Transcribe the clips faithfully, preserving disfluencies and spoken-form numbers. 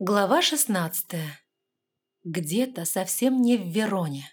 Глава шестнадцатая. Где-то совсем не в Вероне.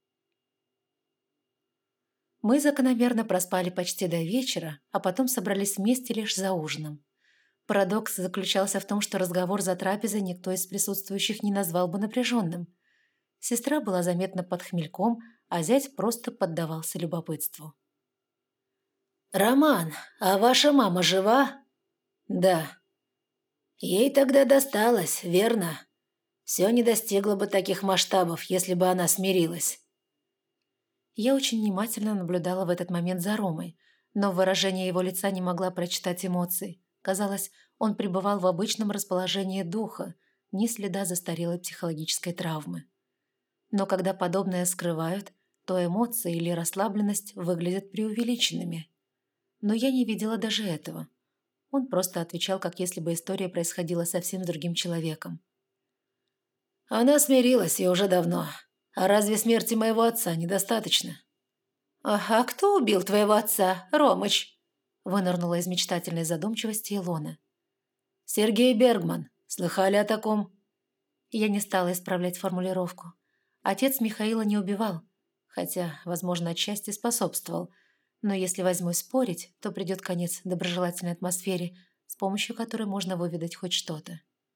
Мы закономерно проспали почти до вечера, а потом собрались вместе лишь за ужином. Парадокс заключался в том, что разговор за трапезой никто из присутствующих не назвал бы напряженным. Сестра была заметно под хмельком, а зять просто поддавался любопытству. «Роман, а ваша мама жива?» «Да». «Ей тогда досталось, верно? Все не достигло бы таких масштабов, если бы она смирилась». Я очень внимательно наблюдала в этот момент за Ромой, но в выражении его лица не могла прочитать эмоций. Казалось, он пребывал в обычном расположении духа, ни следа застарелой психологической травмы. Но когда подобное скрывают, то эмоции или расслабленность выглядят преувеличенными. Но я не видела даже этого. Он просто отвечал, как если бы история происходила совсем с другим человеком. «Она смирилась, и уже давно. А разве смерти моего отца недостаточно?» «А кто убил твоего отца, Ромыч?» Вынырнула из мечтательной задумчивости Илона. «Сергей Бергман. Слыхали о таком?» Я не стала исправлять формулировку. Отец Михаила не убивал, хотя, возможно, отчасти способствовал. Но если возьму спорить, то придет конец доброжелательной атмосфере, с помощью которой можно выведать хоть что-то.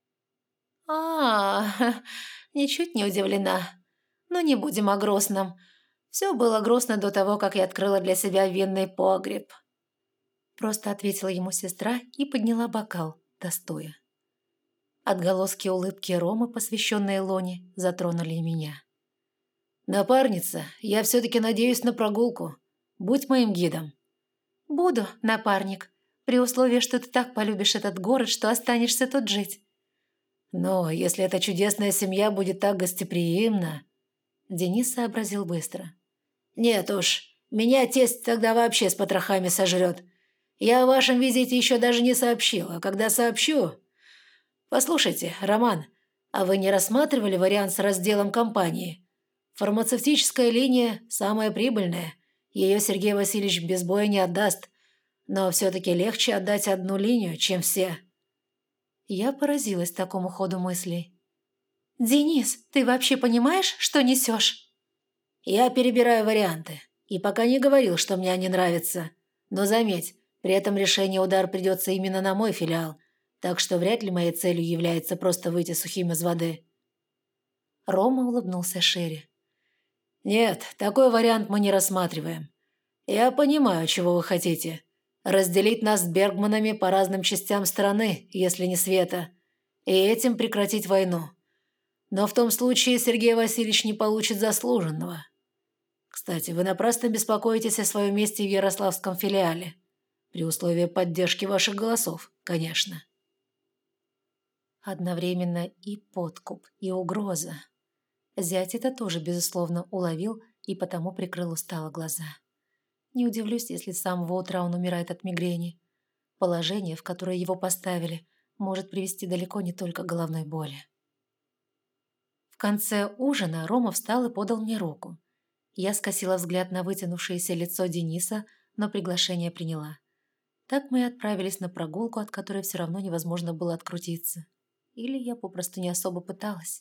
а ничуть не удивлена. Но не будем о грустном. Все было грустно до того, как я открыла для себя винный погреб. Просто ответила ему сестра и подняла бокал, достоя. Отголоски улыбки Ромы, посвященные Лоне, затронули и меня. «Напарница, я все-таки надеюсь на прогулку. Будь моим гидом». «Буду, напарник, при условии, что ты так полюбишь этот город, что останешься тут жить». «Но если эта чудесная семья будет так гостеприимна...» Денис сообразил быстро. «Нет уж, меня тесть тогда вообще с потрохами сожрет. Я о вашем визите еще даже не сообщила, а когда сообщу... Послушайте, Роман, а вы не рассматривали вариант с разделом компании? Фармацевтическая линия самая прибыльная. Ее Сергей Васильевич без боя не отдаст. Но все-таки легче отдать одну линию, чем все». Я поразилась такому ходу мыслей. «Денис, ты вообще понимаешь, что несешь?» «Я перебираю варианты. И пока не говорил, что мне они нравятся. Но заметь, при этом решение удар придется именно на мой филиал, так что вряд ли моей целью является просто выйти сухим из воды». Рома улыбнулся шире. «Нет, такой вариант мы не рассматриваем. Я понимаю, чего вы хотите. Разделить нас с Бергманами по разным частям страны, если не света, и этим прекратить войну. Но в том случае Сергей Васильевич не получит заслуженного. Кстати, вы напрасно беспокоитесь о своем месте в Ярославском филиале. При условии поддержки ваших голосов, конечно». Одновременно и подкуп, и угроза. Зять это тоже, безусловно, уловил и потому прикрыл устало глаза. Не удивлюсь, если с самого утра он умирает от мигрени. Положение, в которое его поставили, может привести далеко не только к головной боли. В конце ужина Рома встал и подал мне руку. Я скосила взгляд на вытянувшееся лицо Дениса, но приглашение приняла. Так мы и отправились на прогулку, от которой все равно невозможно было открутиться. Или я попросту не особо пыталась.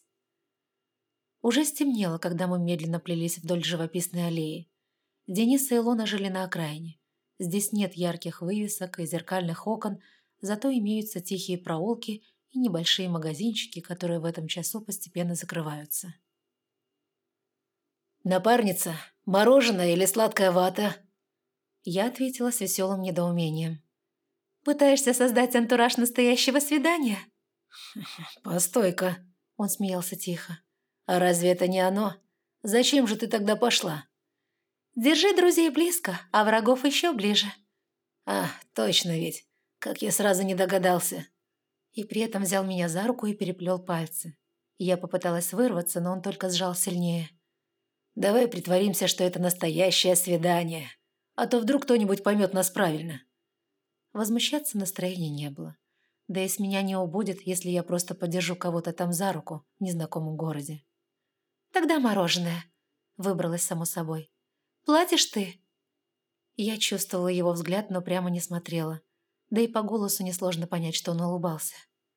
Уже стемнело, когда мы медленно плелись вдоль живописной аллеи. Денис и Илона жили на окраине. Здесь нет ярких вывесок и зеркальных окон, зато имеются тихие проулки и небольшие магазинчики, которые в этом часу постепенно закрываются. «Напарница, мороженое или сладкая вата?» Я ответила с веселым недоумением. «Пытаешься создать антураж настоящего свидания?» «Постой-ка», — он смеялся тихо. «А разве это не оно? Зачем же ты тогда пошла?» «Держи друзей близко, а врагов еще ближе». «А, точно ведь, как я сразу не догадался». И при этом взял меня за руку и переплел пальцы. Я попыталась вырваться, но он только сжал сильнее. «Давай притворимся, что это настоящее свидание, а то вдруг кто-нибудь поймет нас правильно». Возмущаться настроения не было. Да и с меня не убудет, если я просто подержу кого-то там за руку в незнакомом городе. «Тогда мороженое», — выбралась само собой. «Платишь ты?» Я чувствовала его взгляд, но прямо не смотрела. Да и по голосу несложно понять, что он улыбался.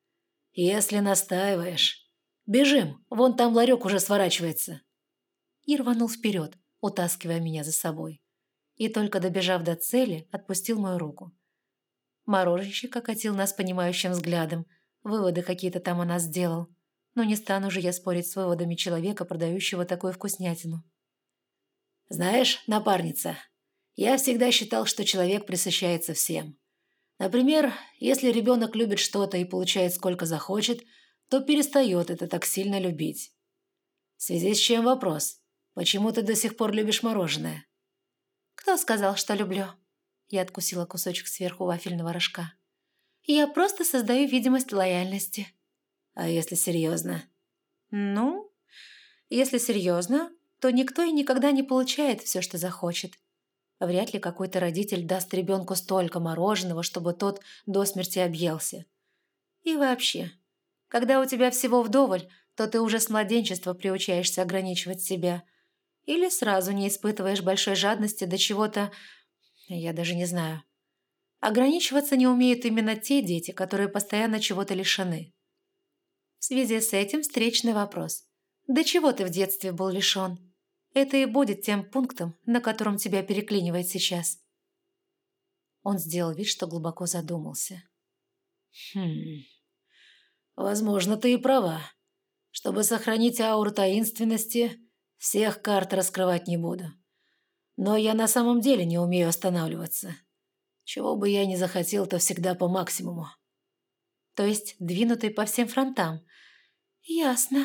Если настаиваешь. Бежим, вон там ларек уже сворачивается. И рванул вперед, утаскивая меня за собой. И только добежав до цели, отпустил мою руку. Мороженщик окатил нас понимающим взглядом. Выводы какие-то там о нас сделал. Но не стану же я спорить с выводами человека, продающего такую вкуснятину. Знаешь, напарница, я всегда считал, что человек пресыщается всем. Например, если ребенок любит что-то и получает сколько захочет, то перестает это так сильно любить. В связи с чем вопрос? Почему ты до сих пор любишь мороженое? Кто сказал, что люблю? Я откусила кусочек сверху вафельного рожка. Я просто создаю видимость лояльности. А если серьезно? Ну, если серьезно, то никто и никогда не получает все, что захочет. Вряд ли какой-то родитель даст ребенку столько мороженого, чтобы тот до смерти объелся. И вообще, когда у тебя всего вдоволь, то ты уже с младенчества приучаешься ограничивать себя. Или сразу не испытываешь большой жадности до чего-то, я даже не знаю. Ограничиваться не умеют именно те дети, которые постоянно чего-то лишены. В связи с этим встречный вопрос. До чего ты в детстве был лишен? Это и будет тем пунктом, на котором тебя переклинивает сейчас. Он сделал вид, что глубоко задумался. Хм... Возможно, ты и права. Чтобы сохранить ауру таинственности, всех карт раскрывать не буду. Но я на самом деле не умею останавливаться. Чего бы я ни захотел, то всегда по максимуму. То есть двинутый по всем фронтам. Ясно.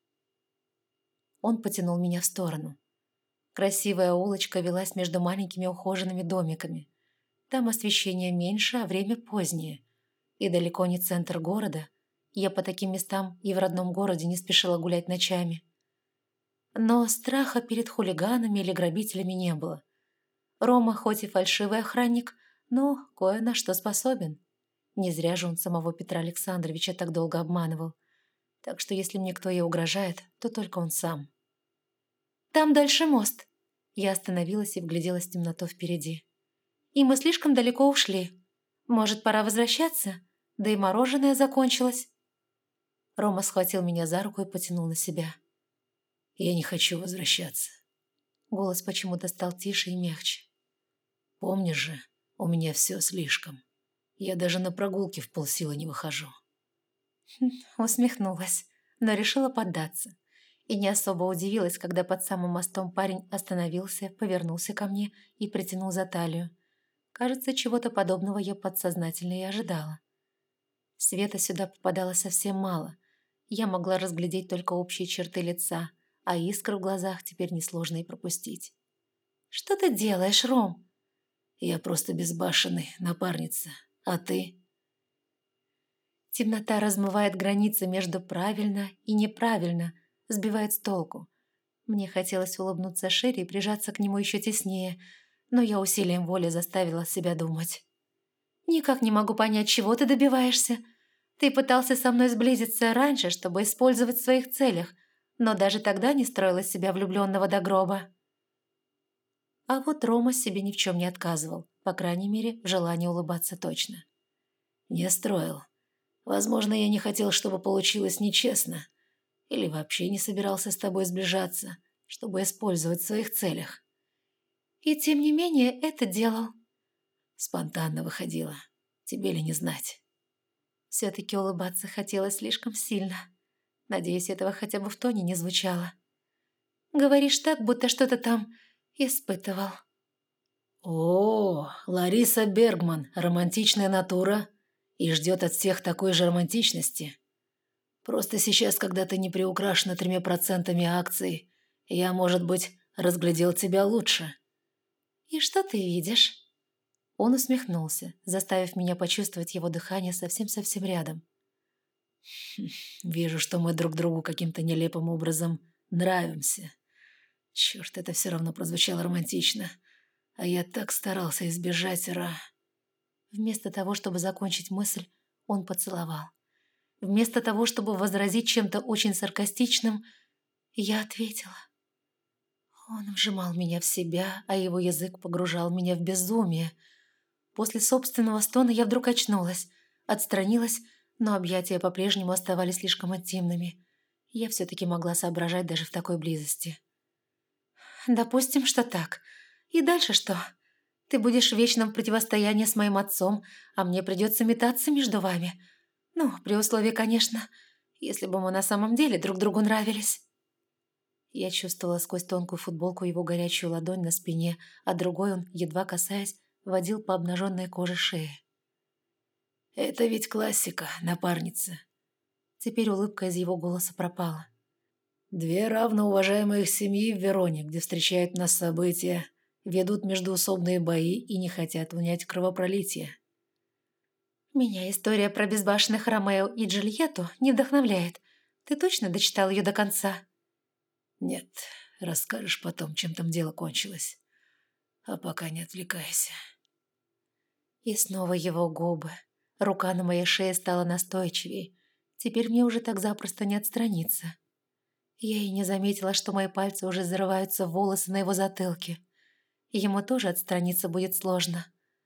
Он потянул меня в сторону. Красивая улочка велась между маленькими ухоженными домиками. Там освещение меньше, а время позднее. И далеко не центр города. Я по таким местам и в родном городе не спешила гулять ночами. Но страха перед хулиганами или грабителями не было. Рома хоть и фальшивый охранник, но кое на что способен. Не зря же он самого Петра Александровича так долго обманывал. Так что если мне кто и угрожает, то только он сам. «Там дальше мост». Я остановилась и вгляделась в темноту впереди. «И мы слишком далеко ушли. Может, пора возвращаться? Да и мороженое закончилось». Рома схватил меня за руку и потянул на себя. «Я не хочу возвращаться». Голос почему-то стал тише и мягче. «Помнишь же, у меня все слишком. Я даже на прогулки в полсилы не выхожу». Усмехнулась, но решила поддаться. И не особо удивилась, когда под самым мостом парень остановился, повернулся ко мне и притянул за талию. Кажется, чего-то подобного я подсознательно и ожидала. Света сюда попадало совсем мало. Я могла разглядеть только общие черты лица, а искры в глазах теперь несложно и пропустить. «Что ты делаешь, Ром?» «Я просто безбашенный, напарница. А ты?» Темнота размывает границы между правильно и неправильно, сбивает с толку. Мне хотелось улыбнуться шире и прижаться к нему еще теснее, но я усилием воли заставила себя думать. «Никак не могу понять, чего ты добиваешься. Ты пытался со мной сблизиться раньше, чтобы использовать в своих целях, но даже тогда не строил из себя влюбленного до гроба». А вот Рома себе ни в чем не отказывал, по крайней мере, в желании улыбаться точно. «Не строил. Возможно, я не хотел, чтобы получилось нечестно. Или вообще не собирался с тобой сближаться, чтобы использовать в своих целях». «И тем не менее это делал». Спонтанно выходило. Тебе ли не знать? Все-таки улыбаться хотелось слишком сильно. Надеюсь, этого хотя бы в тоне не звучало. «Говоришь так, будто что-то там испытывал». О, Лариса Бергман, романтичная натура, и ждет от всех такой же романтичности. Просто сейчас, когда ты не приукрашена тремя процентами акций, я, может быть, разглядел тебя лучше. «И что ты видишь?» Он усмехнулся, заставив меня почувствовать его дыхание совсем-совсем рядом. «Вижу, что мы друг другу каким-то нелепым образом нравимся. Черт, это все равно прозвучало романтично. А я так старался избежать ра...» Вместо того, чтобы закончить мысль, он поцеловал. Вместо того, чтобы возразить чем-то очень саркастичным, я ответила. Он вжимал меня в себя, а его язык погружал меня в безумие. После собственного стона я вдруг очнулась, отстранилась, Но объятия по-прежнему оставались слишком интимными. Я все-таки могла соображать даже в такой близости. «Допустим, что так. И дальше что? Ты будешь в вечном противостоянии с моим отцом, а мне придется метаться между вами. Ну, при условии, конечно, если бы мы на самом деле друг другу нравились». Я чувствовала сквозь тонкую футболку его горячую ладонь на спине, а другой он, едва касаясь, водил по обнаженной коже шеи. «Это ведь классика, напарница». Теперь улыбка из его голоса пропала. «Две равноуважаемых семьи в Вероне, где встречают нас события, ведут междоусобные бои и не хотят унять кровопролитие». «Меня история про безбашенных Ромео и Джульетту не вдохновляет. Ты точно дочитал ее до конца?» «Нет, расскажешь потом, чем там дело кончилось. А пока не отвлекайся». И снова его губы. Рука на моей шее стала настойчивее. Теперь мне уже так запросто не отстраниться. Я и не заметила, что мои пальцы уже зарываются в волосы на его затылке. Ему тоже отстраниться будет сложно.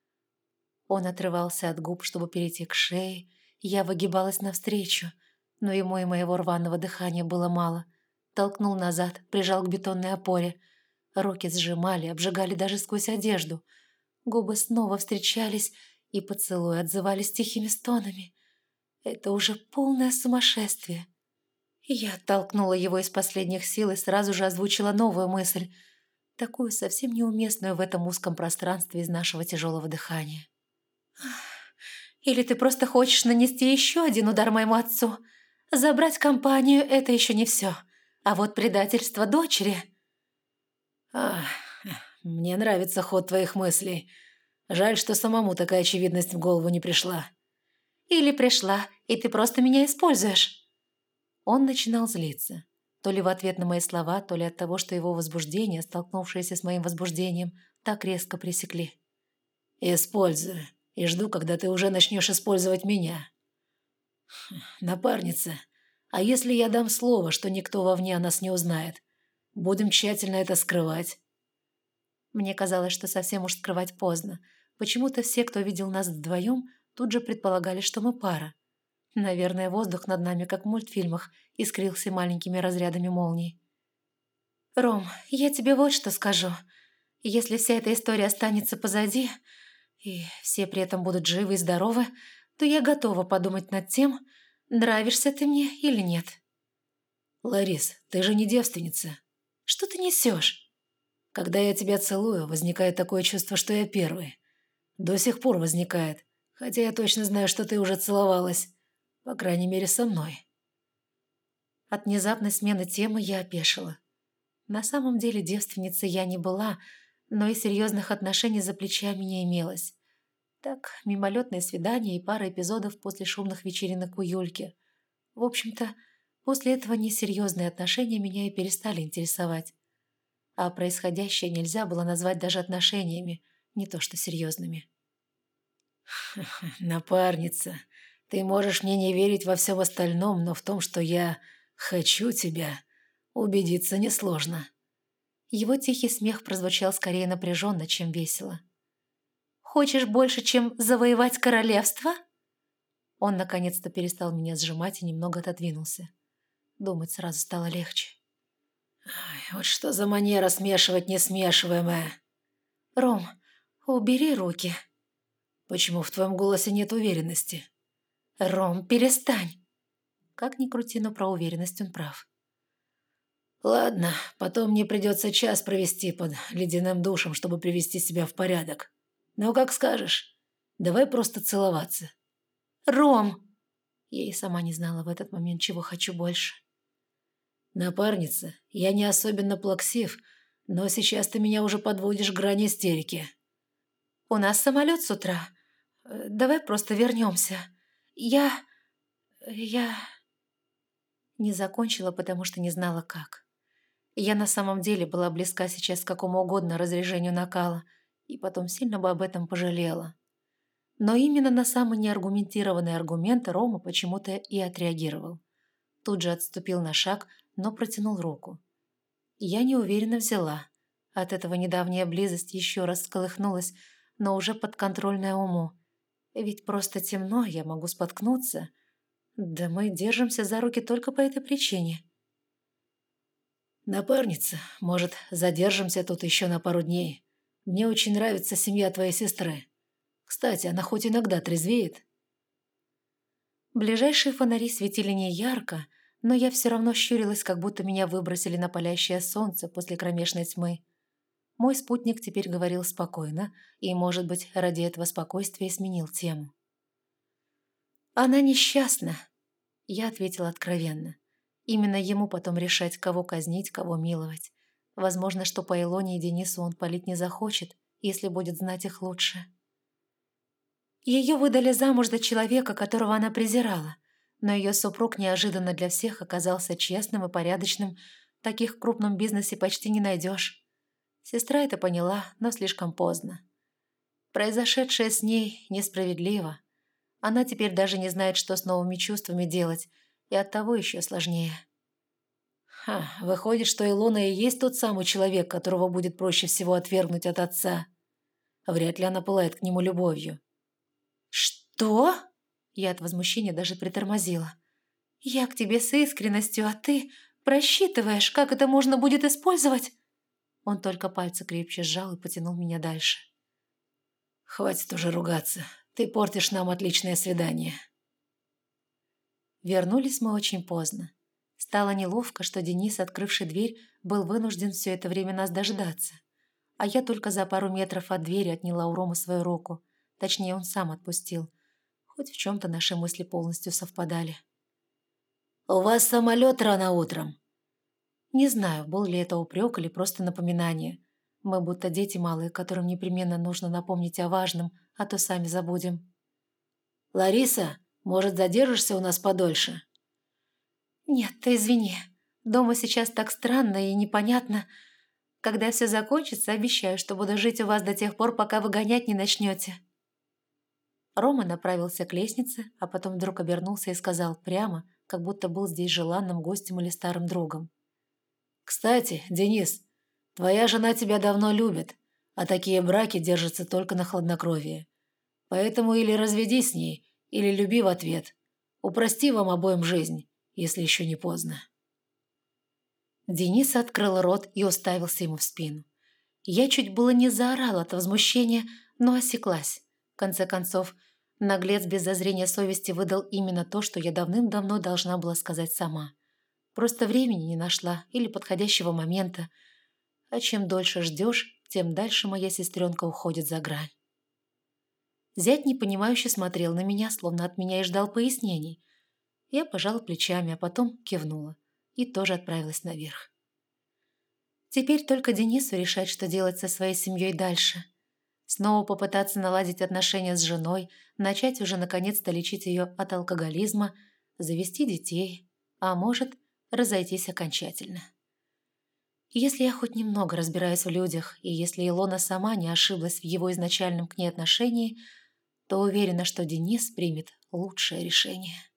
Он отрывался от губ, чтобы перейти к шее. Я выгибалась навстречу, но ему и моего рваного дыхания было мало. Толкнул назад, прижал к бетонной опоре. Руки сжимали, обжигали даже сквозь одежду. Губы снова встречались, и поцелуи отзывались тихими стонами. Это уже полное сумасшествие. Я оттолкнула его из последних сил и сразу же озвучила новую мысль, такую совсем неуместную в этом узком пространстве из нашего тяжелого дыхания. «Или ты просто хочешь нанести еще один удар моему отцу? Забрать компанию – это еще не все. А вот предательство дочери...» «Ах, мне нравится ход твоих мыслей. Жаль, что самому такая очевидность в голову не пришла». «Или пришла, и ты просто меня используешь». Он начинал злиться. То ли в ответ на мои слова, то ли от того, что его возбуждение, столкнувшееся с моим возбуждением, так резко пресекли. «Использую. И жду, когда ты уже начнешь использовать меня. Напарница, а если я дам слово, что никто вовне о нас не узнает? Будем тщательно это скрывать». Мне казалось, что совсем уж скрывать поздно. Почему-то все, кто видел нас вдвоем, тут же предполагали, что мы пара. Наверное, воздух над нами, как в мультфильмах, искрился маленькими разрядами молний. «Ром, я тебе вот что скажу. Если вся эта история останется позади, и все при этом будут живы и здоровы, то я готова подумать над тем, нравишься ты мне или нет». «Ларис, ты же не девственница». «Что ты несешь?» «Когда я тебя целую, возникает такое чувство, что я первый. До сих пор возникает, хотя я точно знаю, что ты уже целовалась. По крайней мере, со мной». От внезапной смены темы я опешила. На самом деле девственницей я не была, но и серьезных отношений за плечами не имелось. Так, мимолетное свидание и пара эпизодов после шумных вечеринок у Юльки. В общем-то, после этого несерьезные отношения меня и перестали интересовать. А происходящее нельзя было назвать даже отношениями, не то что серьезными. «Напарница, ты можешь мне не верить во всем остальном, но в том, что я хочу тебя, убедиться несложно». Его тихий смех прозвучал скорее напряженно, чем весело. «Хочешь больше, чем завоевать королевство?» Он наконец-то перестал меня сжимать и немного отодвинулся. Думать сразу стало легче. Ай, вот что за манера смешивать несмешиваемое. «Ром, убери руки». «Почему в твоем голосе нет уверенности?» «Ром, перестань!» Как ни крути, но про уверенность он прав. «Ладно, потом мне придется час провести под ледяным душем, чтобы привести себя в порядок. Ну, как скажешь. Давай просто целоваться». «Ром!» Я и сама не знала в этот момент, чего хочу больше. «Напарница, я не особенно плаксив, но сейчас ты меня уже подводишь к грани истерики». «У нас самолет с утра. Давай просто вернемся. Я... я...» Не закончила, потому что не знала, как. Я на самом деле была близка сейчас к какому угодно разряжению накала, и потом сильно бы об этом пожалела. Но именно на самый неаргументированный аргумент Рома почему-то и отреагировал. Тут же отступил на шаг, но протянул руку. Я неуверенно взяла. От этого недавняя близость еще раз всколыхнулась, но уже подконтрольная уму. Ведь просто темно, я могу споткнуться. Да мы держимся за руки только по этой причине. Напарница, может, задержимся тут еще на пару дней? Мне очень нравится семья твоей сестры. Кстати, она хоть иногда трезвеет. Ближайшие фонари светили не ярко, но я все равно щурилась, как будто меня выбросили на палящее солнце после кромешной тьмы. Мой спутник теперь говорил спокойно, и, может быть, ради этого спокойствия сменил тему. «Она несчастна», — я ответила откровенно. Именно ему потом решать, кого казнить, кого миловать. Возможно, что по Илоне и Денису он палить не захочет, если будет знать их лучше. Ее выдали замуж за человека, которого она презирала, но ее супруг неожиданно для всех оказался честным и порядочным, таких в крупном бизнесе почти не найдешь. Сестра это поняла, но слишком поздно. Произошедшее с ней несправедливо. Она теперь даже не знает, что с новыми чувствами делать, и оттого еще сложнее. Ха, выходит, что Илона и есть тот самый человек, которого будет проще всего отвергнуть от отца. Вряд ли она пылает к нему любовью. «Что?» Я от возмущения даже притормозила. «Я к тебе с искренностью, а ты просчитываешь, как это можно будет использовать?» Он только пальцы крепче сжал и потянул меня дальше. «Хватит уже ругаться. Ты портишь нам отличное свидание». Вернулись мы очень поздно. Стало неловко, что Денис, открывший дверь, был вынужден все это время нас дождаться. А я только за пару метров от двери отняла у Ромы свою руку. Точнее, он сам отпустил. Хоть в чем-то наши мысли полностью совпадали. «У вас самолет рано утром». Не знаю, был ли это упрек или просто напоминание. Мы будто дети малые, которым непременно нужно напомнить о важном, а то сами забудем. «Лариса, может, задержишься у нас подольше?» «Нет, ты извини. Дома сейчас так странно и непонятно. Когда все закончится, обещаю, что буду жить у вас до тех пор, пока вы гонять не начнете». Рома направился к лестнице, а потом вдруг обернулся и сказал прямо, как будто был здесь желанным гостем или старым другом. «Кстати, Денис, твоя жена тебя давно любит, а такие браки держатся только на хладнокровии. Поэтому или разведись с ней, или люби в ответ. Упрости вам обоим жизнь, если еще не поздно». Денис открыл рот и уставился ему в спину. Я чуть было не заорала от возмущения, но осеклась. В конце концов, наглец без зазрения совести выдал именно то, что я давным-давно должна была сказать сама. Просто времени не нашла или подходящего момента. А чем дольше ждешь, тем дальше моя сестренка уходит за грань. Зять непонимающе смотрел на меня, словно от меня и ждал пояснений. Я пожала плечами, а потом кивнула и тоже отправилась наверх. Теперь только Денису решать, что делать со своей семьей дальше. Снова попытаться наладить отношения с женой, начать уже наконец-то лечить ее от алкоголизма, завести детей, а может, разойтись окончательно. Если я хоть немного разбираюсь в людях, и если Илона сама не ошиблась в его изначальном к ней отношении, то уверена, что Денис примет лучшее решение.